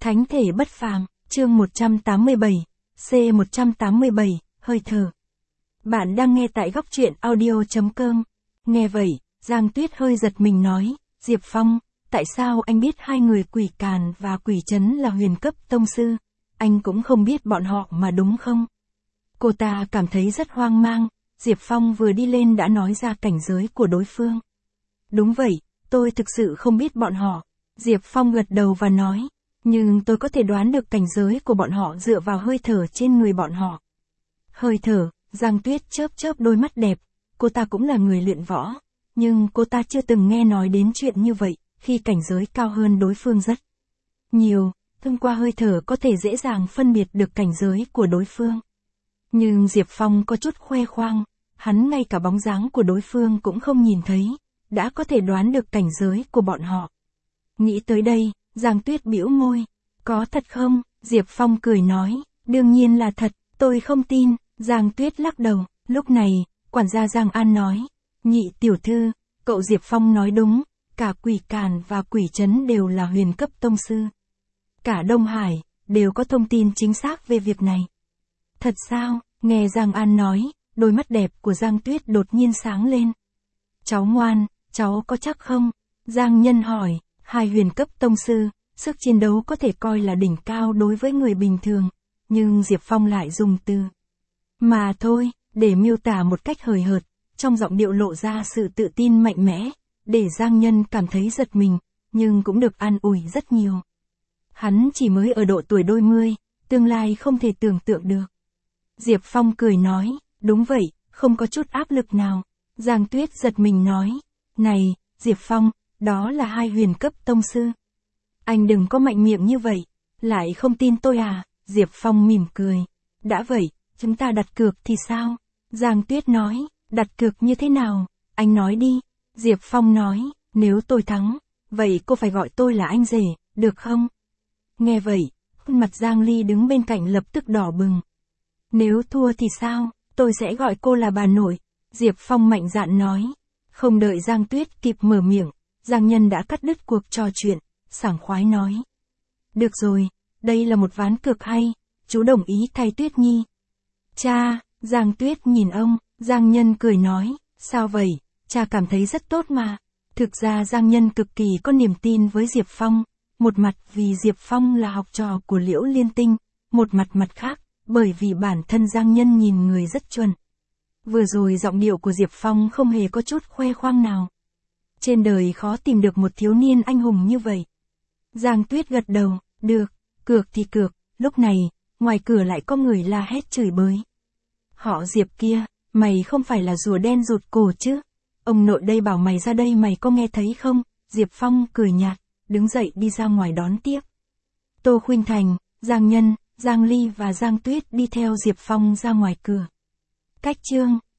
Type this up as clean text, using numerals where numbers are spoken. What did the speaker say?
Thánh thể bất phàm, chương 187, C187, hơi thở. Bạn đang nghe tại góc truyện audio.com. Nghe vậy, Giang Tuyết hơi giật mình nói, Diệp Phong, tại sao anh biết hai người quỷ càn và quỷ trấn là huyền cấp tông sư? Anh cũng không biết bọn họ mà đúng không? Cô ta cảm thấy rất hoang mang, Diệp Phong vừa đi lên đã nói ra cảnh giới của đối phương. Đúng vậy, tôi thực sự không biết bọn họ. Diệp Phong gật đầu và nói, nhưng tôi có thể đoán được cảnh giới của bọn họ dựa vào hơi thở trên người bọn họ. Hơi thở, Giang Tuyết chớp chớp đôi mắt đẹp, cô ta cũng là người luyện võ, nhưng cô ta chưa từng nghe nói đến chuyện như vậy, khi cảnh giới cao hơn đối phương rất nhiều, thông qua hơi thở có thể dễ dàng phân biệt được cảnh giới của đối phương. Nhưng Diệp Phong có chút khoe khoang, hắn ngay cả bóng dáng của đối phương cũng không nhìn thấy, đã có thể đoán được cảnh giới của bọn họ. Nghĩ tới đây, Giang Tuyết bĩu môi, có thật không? Diệp Phong cười nói, đương nhiên là thật, tôi không tin. Giang Tuyết lắc đầu, lúc này, quản gia Giang An nói, nhị tiểu thư, cậu Diệp Phong nói đúng, cả quỷ càn và quỷ trấn đều là huyền cấp tông sư. Cả Đông Hải, đều có thông tin chính xác về việc này. Thật sao? Nghe Giang An nói, đôi mắt đẹp của Giang Tuyết đột nhiên sáng lên. Cháu ngoan, cháu có chắc không? Giang Nhân hỏi, hai huyền cấp tông sư, sức chiến đấu có thể coi là đỉnh cao đối với người bình thường, nhưng Diệp Phong lại dùng từ mà thôi, để miêu tả một cách hời hợt, trong giọng điệu lộ ra sự tự tin mạnh mẽ, để Giang Nhân cảm thấy giật mình, nhưng cũng được an ủi rất nhiều. Hắn chỉ mới ở độ tuổi đôi mươi, tương lai không thể tưởng tượng được. Diệp Phong cười nói, đúng vậy, không có chút áp lực nào. Giang Tuyết giật mình nói, này, Diệp Phong, đó là hai huyền cấp tông sư. Anh đừng có mạnh miệng như vậy, lại không tin tôi à? Diệp Phong mỉm cười. Đã vậy, chúng ta đặt cược thì sao? Giang Tuyết nói, đặt cược như thế nào? Anh nói đi. Diệp Phong nói, nếu tôi thắng, vậy cô phải gọi tôi là anh rể, được không? Nghe vậy, khuôn mặt Giang Ly đứng bên cạnh lập tức đỏ bừng. Nếu thua thì sao? Tôi sẽ gọi cô là bà nội. Diệp Phong mạnh dạn nói. Không đợi Giang Tuyết kịp mở miệng, Giang Nhân đã cắt đứt cuộc trò chuyện, sảng khoái nói. Được rồi, đây là một ván cược hay, chú đồng ý thay Tuyết Nhi. Cha, Giang Tuyết nhìn ông, Giang Nhân cười nói, sao vậy, cha cảm thấy rất tốt mà. Thực ra Giang Nhân cực kỳ có niềm tin với Diệp Phong, một mặt vì Diệp Phong là học trò của Liễu Liên Tinh, một mặt khác, bởi vì bản thân Giang Nhân nhìn người rất chuẩn. Vừa rồi giọng điệu của Diệp Phong không hề có chút khoe khoang nào. Trên đời khó tìm được một thiếu niên anh hùng như vậy. Giang Tuyết gật đầu, được, cược thì cược, lúc này, ngoài cửa lại có người la hét chửi bới. Họ Diệp kia, mày không phải là rùa đen rụt cổ chứ? Ông nội đây bảo mày ra đây mày có nghe thấy không? Diệp Phong cười nhạt, đứng dậy đi ra ngoài đón tiếp. Tô Khuynh Thành, Giang Nhân, Giang Ly và Giang Tuyết đi theo Diệp Phong ra ngoài cửa. Cách chương